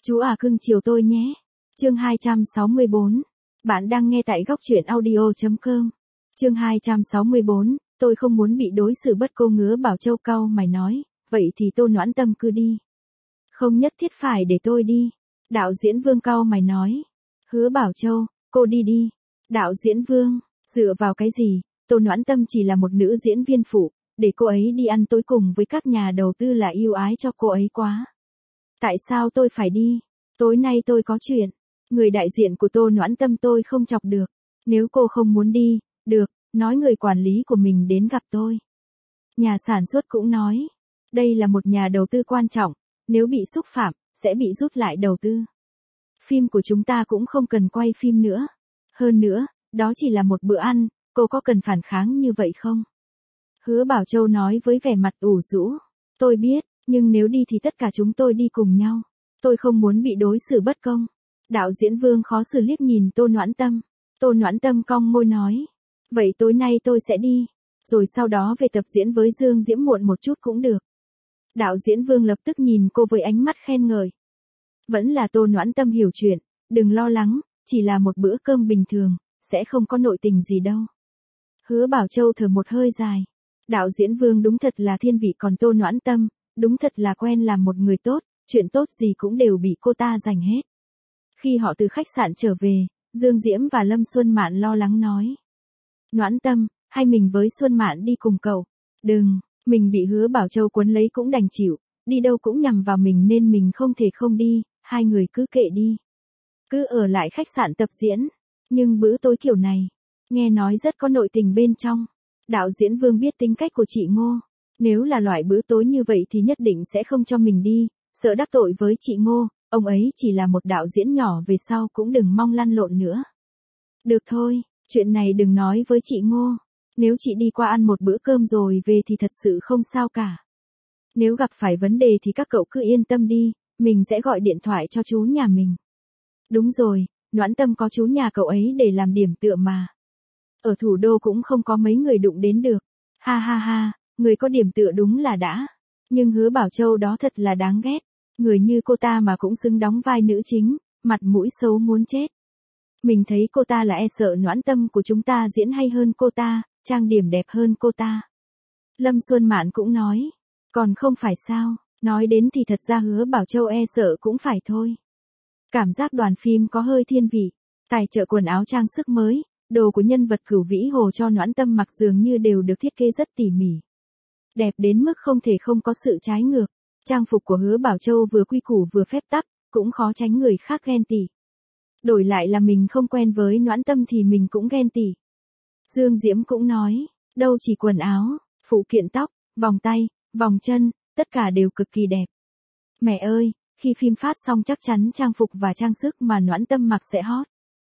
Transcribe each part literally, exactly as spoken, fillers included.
Chú à cưng chiều tôi nhé. Chương hai trăm sáu mươi bốn. Bạn đang nghe tại góc truyện audio chấm com. Chương hai trăm sáu mươi bốn. Tôi không muốn bị đối xử bất công. Hứa Bảo Châu cau mày nói, vậy thì Tô Noãn Tâm cứ đi. Không nhất thiết phải để tôi đi. Đạo diễn Vương cau mày nói. Hứa Bảo Châu, cô đi đi. Đạo diễn Vương, dựa vào cái gì? Tô Noãn Tâm chỉ là một nữ diễn viên phụ, để cô ấy đi ăn tối cùng với các nhà đầu tư là yêu ái cho cô ấy quá. Tại sao tôi phải đi? Tối nay tôi có chuyện. Người đại diện của Tô Noãn Tâm tôi không chọc được. Nếu cô không muốn đi, được, nói người quản lý của mình đến gặp tôi. Nhà sản xuất cũng nói, đây là một nhà đầu tư quan trọng, nếu bị xúc phạm, sẽ bị rút lại đầu tư. Phim của chúng ta cũng không cần quay phim nữa. Hơn nữa, đó chỉ là một bữa ăn, cô có cần phản kháng như vậy không? Hứa Bảo Châu nói với vẻ mặt ủ rũ. Tôi biết, nhưng nếu đi thì tất cả chúng tôi đi cùng nhau. Tôi không muốn bị đối xử bất công. Đạo diễn Vương khó xử liếc nhìn Tô Noãn Tâm. Tô Noãn Tâm cong môi nói. Vậy tối nay tôi sẽ đi. Rồi sau đó về tập diễn với Dương Diễm muộn một chút cũng được. Đạo diễn Vương lập tức nhìn cô với ánh mắt khen ngợi. Vẫn là Tô Noãn Tâm hiểu chuyện. Đừng lo lắng, chỉ là một bữa cơm bình thường, sẽ không có nội tình gì đâu. Hứa Bảo Châu thở một hơi dài. Đạo diễn Vương đúng thật là thiên vị, còn Tô Noãn Tâm, đúng thật là quen làm một người tốt, chuyện tốt gì cũng đều bị cô ta giành hết. Khi họ từ khách sạn trở về, Dương Diễm và Lâm Xuân Mạn lo lắng nói. Noãn Tâm, hay mình với Xuân Mạn đi cùng cậu? Đừng, mình bị Hứa Bảo Châu quấn lấy cũng đành chịu, đi đâu cũng nhằm vào mình nên mình không thể không đi, hai người cứ kệ đi. Cứ ở lại khách sạn tập diễn, nhưng bữa tối kiểu này, nghe nói rất có nội tình bên trong. Đạo diễn Vương biết tính cách của chị Ngô, nếu là loại bữa tối như vậy thì nhất định sẽ không cho mình đi, sợ đắc tội với chị Ngô, ông ấy chỉ là một đạo diễn nhỏ, về sau cũng đừng mong lăn lộn nữa. Được thôi, chuyện này đừng nói với chị Ngô, nếu chị đi qua ăn một bữa cơm rồi về thì thật sự không sao cả. Nếu gặp phải vấn đề thì các cậu cứ yên tâm đi, mình sẽ gọi điện thoại cho chú nhà mình. Đúng rồi, Noãn Tâm có chú nhà cậu ấy để làm điểm tựa mà. Ở thủ đô cũng không có mấy người đụng đến được. Ha ha ha, người có điểm tựa đúng là đã. Nhưng Hứa Bảo Châu đó thật là đáng ghét. Người như cô ta mà cũng xứng đóng vai nữ chính, mặt mũi xấu muốn chết. Mình thấy cô ta là e sợ Noãn Tâm của chúng ta diễn hay hơn cô ta, trang điểm đẹp hơn cô ta. Lâm Xuân Mạn cũng nói. Còn không phải sao, nói đến thì thật ra Hứa Bảo Châu e sợ cũng phải thôi. Cảm giác đoàn phim có hơi thiên vị. Tài trợ quần áo trang sức mới, đồ của nhân vật Cửu Vĩ Hồ cho Noãn Tâm mặc dường như đều được thiết kế rất tỉ mỉ. Đẹp đến mức không thể không có sự trái ngược. Trang phục của Hứa Bảo Châu vừa quy củ vừa phép tắc, cũng khó tránh người khác ghen tị. Đổi lại là mình không quen với Noãn Tâm thì mình cũng ghen tị. Dương Diễm cũng nói, đâu chỉ quần áo, phụ kiện tóc, vòng tay, vòng chân, tất cả đều cực kỳ đẹp. Mẹ ơi, khi phim phát xong chắc chắn trang phục và trang sức mà Noãn Tâm mặc sẽ hot.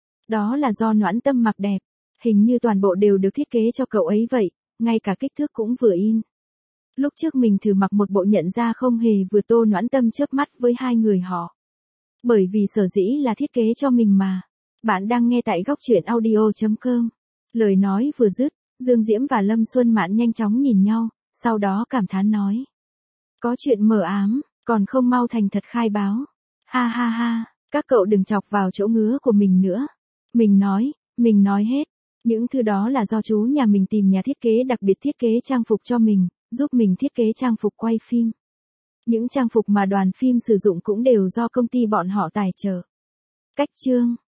Đó là do Noãn Tâm mặc đẹp, hình như toàn bộ đều được thiết kế cho cậu ấy vậy, ngay cả kích thước cũng vừa in. Lúc trước mình thử mặc một bộ nhận ra không hề vừa. Tô Noãn Tâm chớp mắt với hai người họ. Bởi vì sở dĩ là thiết kế cho mình mà. Bạn đang nghe tại góc truyện audio chấm com. Lời nói vừa dứt, Dương Diễm và Lâm Xuân Mạn nhanh chóng nhìn nhau, sau đó cảm thán nói. Có chuyện mờ ám, còn không mau thành thật khai báo. Ha ha ha, các cậu đừng chọc vào chỗ ngứa của mình nữa. Mình nói, mình nói hết. Những thứ đó là do chú nhà mình tìm nhà thiết kế đặc biệt thiết kế trang phục cho mình, giúp mình thiết kế trang phục quay phim. Những trang phục mà đoàn phim sử dụng cũng đều do công ty bọn họ tài trợ. Cách chương